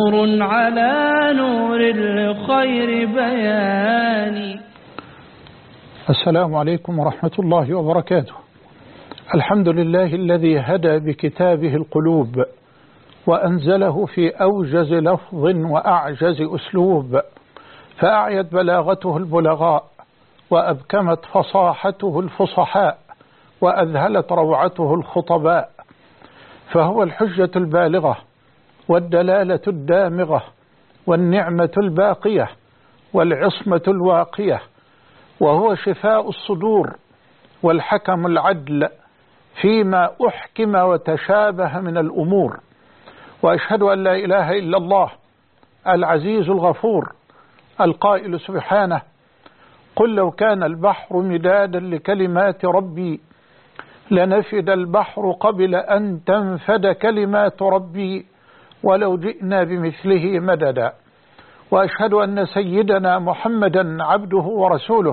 نور على نور لخير بيان. السلام عليكم ورحمة الله وبركاته. الحمد لله الذي هدى بكتابه القلوب وأنزله في أوجز لفظ وأعجز أسلوب، فأعيت بلاغته البلغاء وأبكمت فصاحته الفصحاء وأذهلت روعته الخطباء، فهو الحجة البالغة والدلالة الدامغة والنعمة الباقية والعصمة الواقية، وهو شفاء الصدور والحكم العدل فيما أحكم وتشابه من الأمور. وأشهد أن لا إله إلا الله العزيز الغفور القائل سبحانه: قل لو كان البحر مدادا لكلمات ربي لنفد البحر قبل أن تنفد كلمات ربي ولو جئنا بمثله مددا. وأشهد أن سيدنا محمدا عبده ورسوله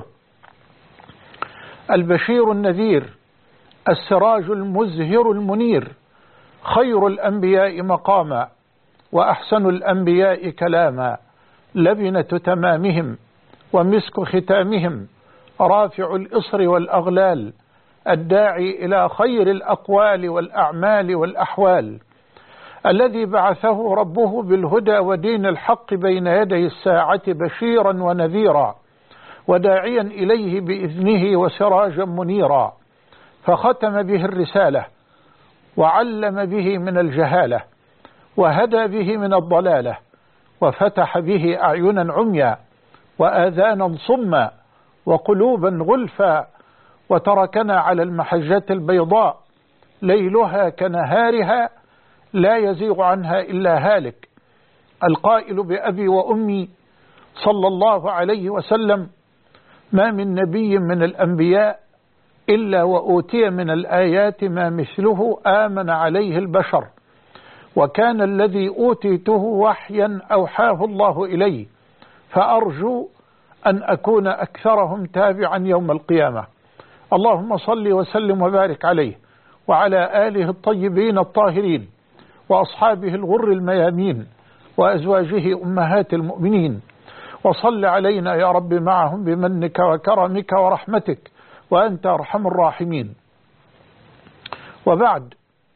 البشير النذير السراج المزهر المنير، خير الأنبياء مقاما وأحسن الأنبياء كلاما، لبنة تمامهم ومسك ختامهم، رافع الإصر والأغلال، الداعي إلى خير الأقوال والأعمال والأحوال، الذي بعثه ربه بالهدى ودين الحق بين يدي الساعة بشيرا ونذيرا وداعيا إليه بإذنه وسراجا منيرا، فختم به الرسالة وعلم به من الجهالة وهدى به من الضلالة وفتح به أعينا عميا وآذانا صما وقلوبا غلفا، وتركنا على المحجة البيضاء ليلها كنهارها لا يزيغ عنها إلا هالك، القائل بأبي وأمي صلى الله عليه وسلم: ما من نبي من الأنبياء إلا وأوتي من الآيات ما مثله آمن عليه البشر، وكان الذي أوتيته وحيا أوحاه الله إلي، فأرجو أن أكون أكثرهم تابعا يوم القيامة. اللهم صل وسلم وبارك عليه وعلى آله الطيبين الطاهرين وأصحابه الغر الميامين وأزواجه أمهات المؤمنين، وصل علينا يا رب معهم بمنك وكرمك ورحمتك وأنت أرحم الراحمين. وبعد،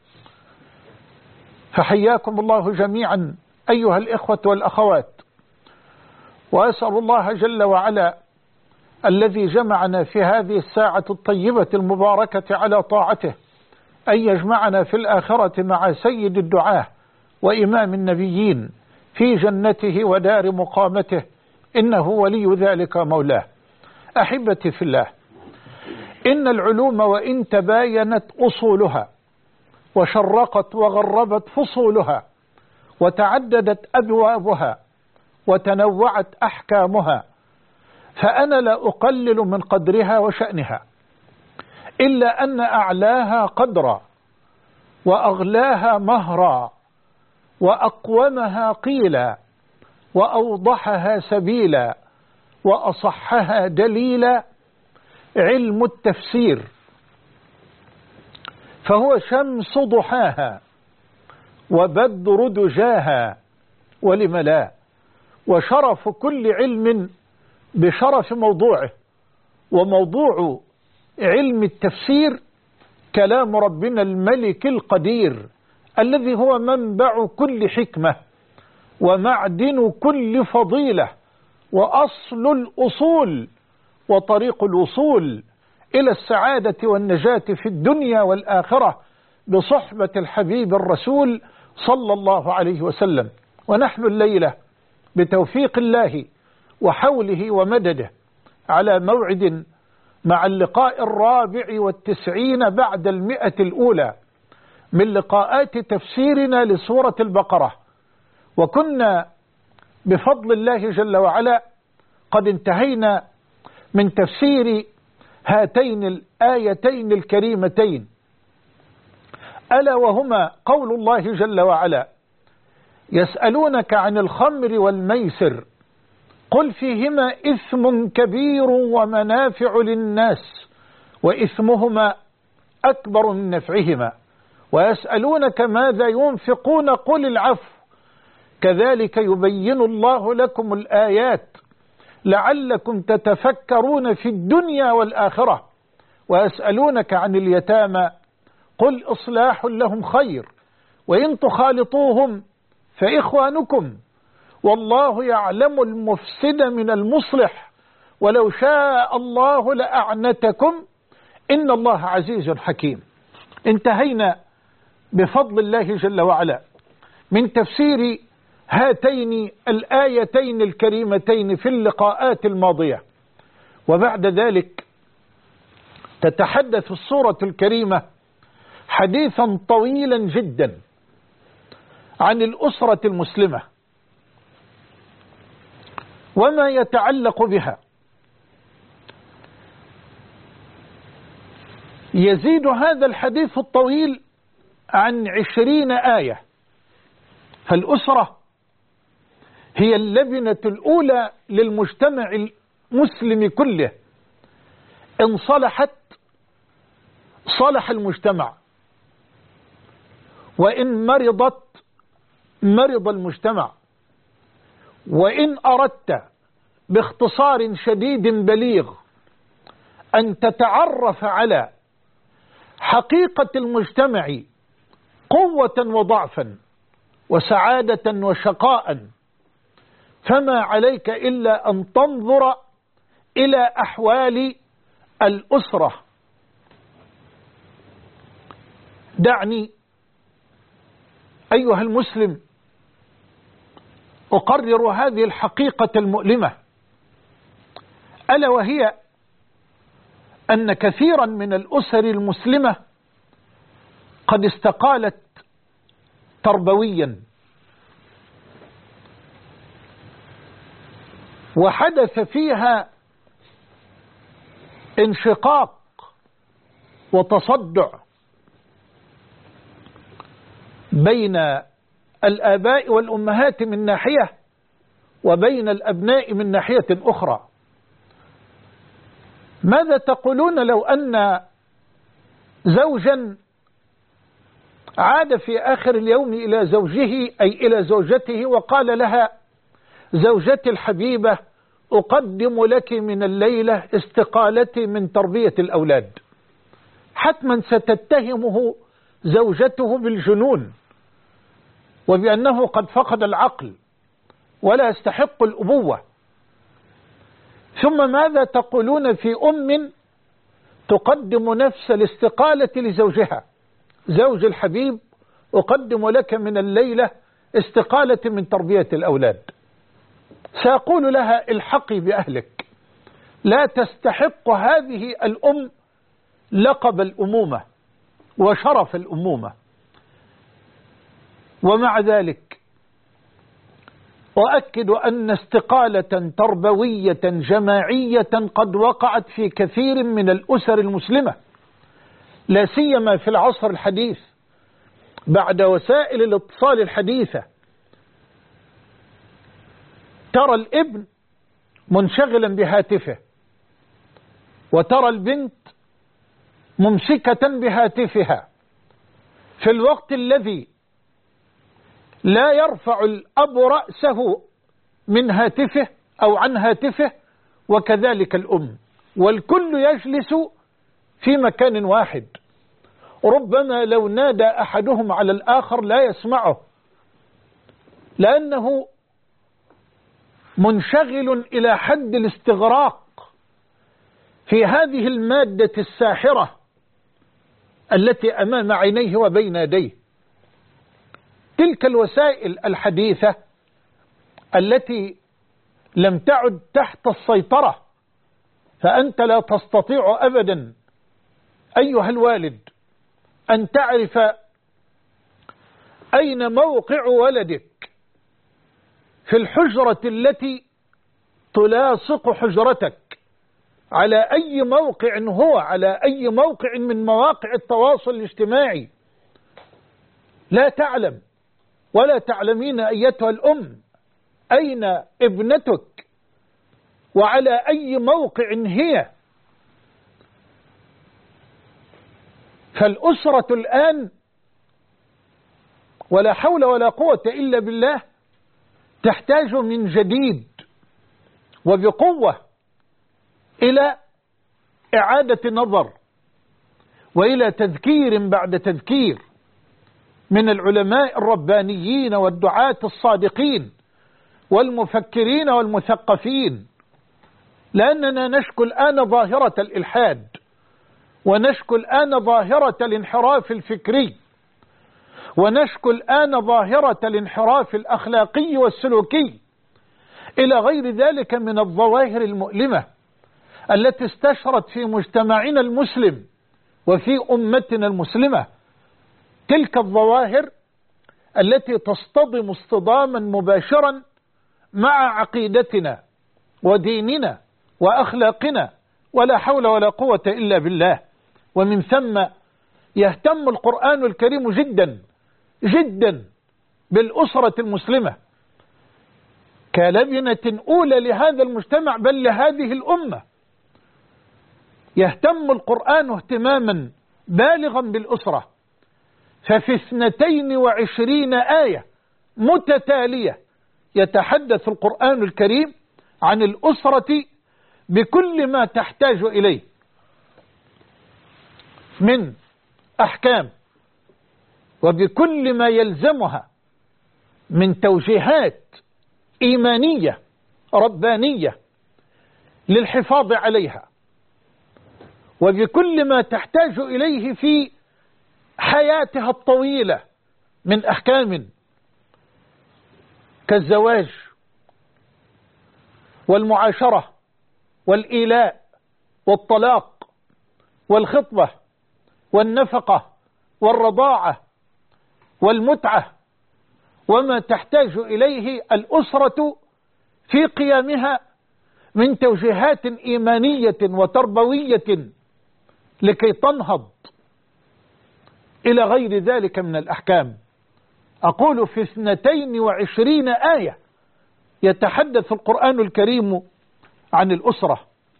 فحياكم الله جميعا أيها الإخوة والأخوات، وأسأل الله جل وعلا الذي جمعنا في هذه الساعة الطيبة المباركة على طاعته أن يجمعنا في الآخرة مع سيد الدعاة وإمام النبيين في جنته ودار مقامته، إنه ولي ذلك مولاه. أحبتي في الله، إن العلوم وإن تباينت أصولها وشرقت وغربت فصولها وتعددت أبوابها وتنوعت أحكامها، فأنا لا أقلل من قدرها وشأنها، إلا أن أعلاها قدرا وأغلاها مهرا وأقومها قيلا وأوضحها سبيلا وأصحها دليلا علم التفسير، فهو شمس ضحاها وبدر دجاها، ولم لا، وشرف كل علم بشرف موضوعه، وموضوع علم التفسير كلام ربنا الملك القدير الذي هو منبع كل حكمة ومعدن كل فضيلة وأصل الأصول وطريق الوصول إلى السعادة والنجاة في الدنيا والآخرة بصحبة الحبيب الرسول صلى الله عليه وسلم. ونحن الليلة بتوفيق الله وحوله ومدده على موعد مع اللقاء 94 بعد 100 الأولى من لقاءات تفسيرنا لسورة البقرة، وكنا بفضل الله جل وعلا قد انتهينا من تفسير هاتين الآيتين الكريمتين، ألا وهما قول الله جل وعلا: يسألونك عن الخمر والميسر قل فيهما إثم كبير ومنافع للناس وإثمهما أكبر من نفعهما، ويسألونك ماذا ينفقون قل العفو، كذلك يبين الله لكم الآيات لعلكم تتفكرون في الدنيا والآخرة. ويسألونك عن اليتامى قل إصلاح لهم خير وإن تخالطوهم فإخوانكم والله يعلم المفسد من المصلح ولو شاء الله لأعنتكم إن الله عزيز حكيم. انتهينا بفضل الله جل وعلا من تفسير هاتين الآيتين الكريمتين في اللقاءات الماضية، وبعد ذلك تتحدث السورة الكريمة حديثا طويلا جدا عن الأسرة المسلمة وما يتعلق بها. يزيد هذا الحديث الطويل عن 20 آية. فالأسرة هي اللبنة الأولى للمجتمع المسلم كله، إن صلحت صلح المجتمع، وإن مرضت مرض المجتمع. وإن أردت باختصار شديد بليغ أن تتعرف على حقيقة المجتمع قوة وضعفا وسعادة وشقاء، فما عليك إلا أن تنظر إلى أحوال الأسرة. دعني أيها المسلم أقرر هذه الحقيقة المؤلمة، ألا وهي أن كثيرا من الأسر المسلمة قد استقالت تربويا، وحدث فيها انشقاق وتصدع بين الآباء والأمهات من ناحية وبين الأبناء من ناحية أخرى. ماذا تقولون لو أن زوجا عاد في آخر اليوم إلى زوجه أي إلى زوجته وقال لها: زوجتي الحبيبة، أقدم لك من الليلة استقالتي من تربية الأولاد. حتما ستتهمه زوجته بالجنون وبأنه قد فقد العقل ولا يستحق الأبوة. ثم ماذا تقولون في أم تقدم نفس الاستقالة لزوجها؟ زوج الحبيب، أقدم لك من الليلة استقالة من تربية الأولاد. سأقول لها: الحقي بأهلك، لا تستحق هذه الأم لقب الأمومة وشرف الأمومة. ومع ذلك أؤكد أن استقالة تربوية جماعية قد وقعت في كثير من الأسر المسلمة، لا سيما في العصر الحديث بعد وسائل الاتصال الحديثة. ترى الابن منشغلا بهاتفه، وترى البنت ممسكة بهاتفها، في الوقت الذي لا يرفع الأب رأسه من هاتفه أو عن هاتفه، وكذلك الأم، والكل يجلس في مكان واحد. ربما لو نادى أحدهم على الآخر لا يسمعه، لأنه منشغل إلى حد الاستغراق في هذه المادة الساحرة التي أمام عينيه وبين يديه. تلك الوسائل الحديثة التي لم تعد تحت السيطرة، فأنت لا تستطيع أبدا أيها الوالد أن تعرف أين موقع ولدك في الحجرة التي تلاصق حجرتك، على أي موقع هو، على أي موقع من مواقع التواصل الاجتماعي. لا تعلم ولا تعلمين أيتها الأم أين ابنتك وعلى أي موقع هي. فالأسرة الآن ولا حول ولا قوة إلا بالله تحتاج من جديد وبقوة إلى إعادة نظر وإلى تذكير بعد تذكير من العلماء الربانيين والدعاة الصادقين والمفكرين والمثقفين، لأننا نشكو الآن ظاهرة الإلحاد، ونشكو الآن ظاهرة الانحراف الفكري، ونشكو الآن ظاهرة الانحراف الأخلاقي والسلوكي إلى غير ذلك من الظواهر المؤلمة التي استشرت في مجتمعنا المسلم وفي أمتنا المسلمة. تلك الظواهر التي تصطدم اصطداما مباشرا مع عقيدتنا وديننا وأخلاقنا، ولا حول ولا قوة إلا بالله. ومن ثم يهتم القرآن الكريم جدا جدا بالأسرة المسلمة كلبنة أولى لهذا المجتمع بل لهذه الأمة. يهتم القرآن اهتماما بالغا بالأسرة، ففي 22 آية متتالية يتحدث القرآن الكريم عن الأسرة بكل ما تحتاج إليه من أحكام، وبكل ما يلزمها من توجيهات إيمانية ربانية للحفاظ عليها، وبكل ما تحتاج إليه في حياتها الطويلة من أحكام كالزواج والمعاشرة والإيلاء والطلاق والخطبة والنفقة والرضاعة والمتعة، وما تحتاج إليه الأسرة في قيامها من توجيهات إيمانية وتربوية لكي تنهض إلى غير ذلك من الأحكام. أقول في 22 آية يتحدث القرآن الكريم عن الأسرة.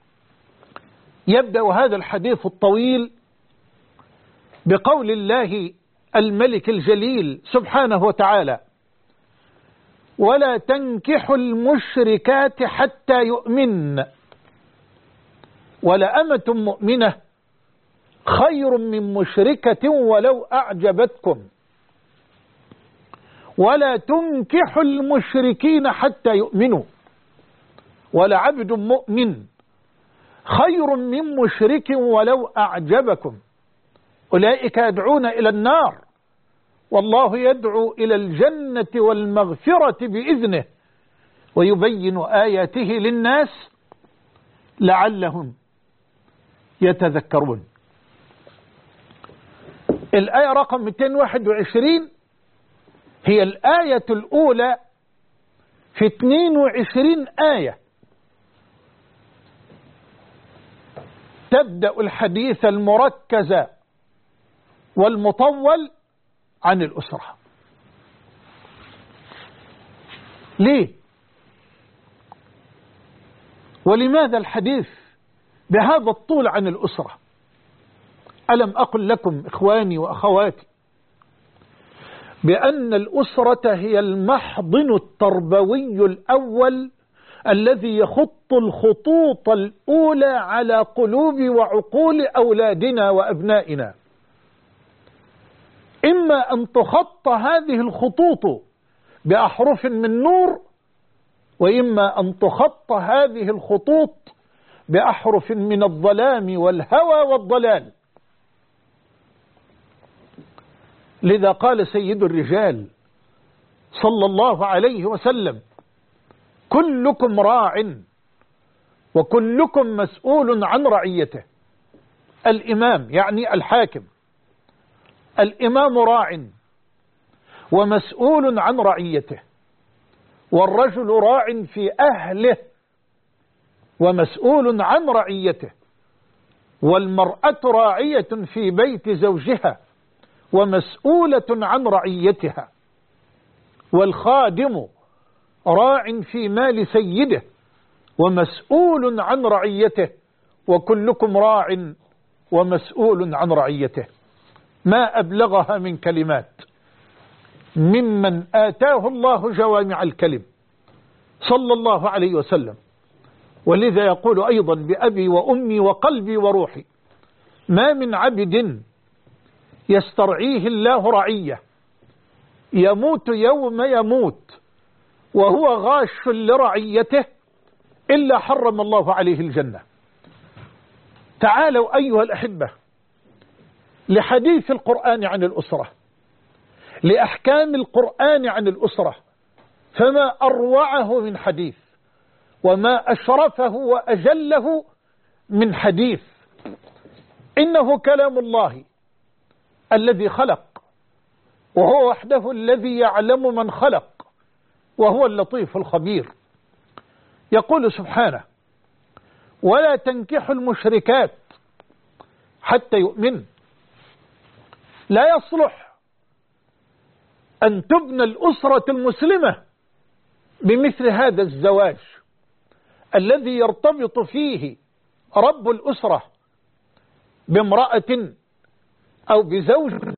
يبدأ هذا الحديث الطويل بقول الله الملك الجليل سبحانه وتعالى: ولا تنكحوا المشركات حتى يؤمن ولأمة مؤمنة خير من مشركة ولو أعجبتكم ولا تنكحوا المشركين حتى يؤمنوا ولعبد مؤمن خير من مشرك ولو أعجبكم أولئك يدعون إلى النار والله يدعو إلى الجنة والمغفرة بإذنه ويبين آياته للناس لعلهم يتذكرون. الآية رقم 221 هي الآية الأولى في 22 آية تبدأ الحديث المركز والمطول عن الأسرة. ليه؟ ولماذا الحديث بهذا الطول عن الأسرة؟ ألم أقل لكم إخواني وأخواتي بأن الأسرة هي المحضن التربوي الأول الذي يخط الخطوط الأولى على قلوب وعقول أولادنا وأبنائنا. إما أن تخط هذه الخطوط بأحرف من نور، وإما أن تخط هذه الخطوط بأحرف من الظلام والهوى والضلال. لذا قال سيد الرجال صلى الله عليه وسلم: كلكم راع وكلكم مسؤول عن رعيته. الإمام يعني الحاكم، الإمام راع ومسؤول عن رعيته، والرجل راع في أهله ومسؤول عن رعيته، والمرأة راعية في بيت زوجها ومسؤولة عن رعيتها، والخادم راع في مال سيده ومسؤول عن رعيته، وكلكم راع ومسؤول عن رعيته. ما أبلغها من كلمات ممن آتاه الله جوامع الكلم صلى الله عليه وسلم. ولذا يقول أيضا بأبي وأمي وقلبي وروحي: ما من عبد يسترعيه الله رعية يموت يوم يموت وهو غاش لرعيته إلا حرم الله عليه الجنة. تعالوا أيها الأحبة لحديث القرآن عن الأسرة، لأحكام القرآن عن الأسرة، فما أروعه من حديث وما أشرفه وأجله من حديث. إنه كلام الله الذي خلق، وهو وحده الذي يعلم من خلق، وهو اللطيف الخبير. يقول سبحانه: ولا تنكحوا المشركات حتى يؤمن. لا يصلح أن تبنى الأسرة المسلمة بمثل هذا الزواج الذي يرتبط فيه رب الأسرة بامرأة أو بزوج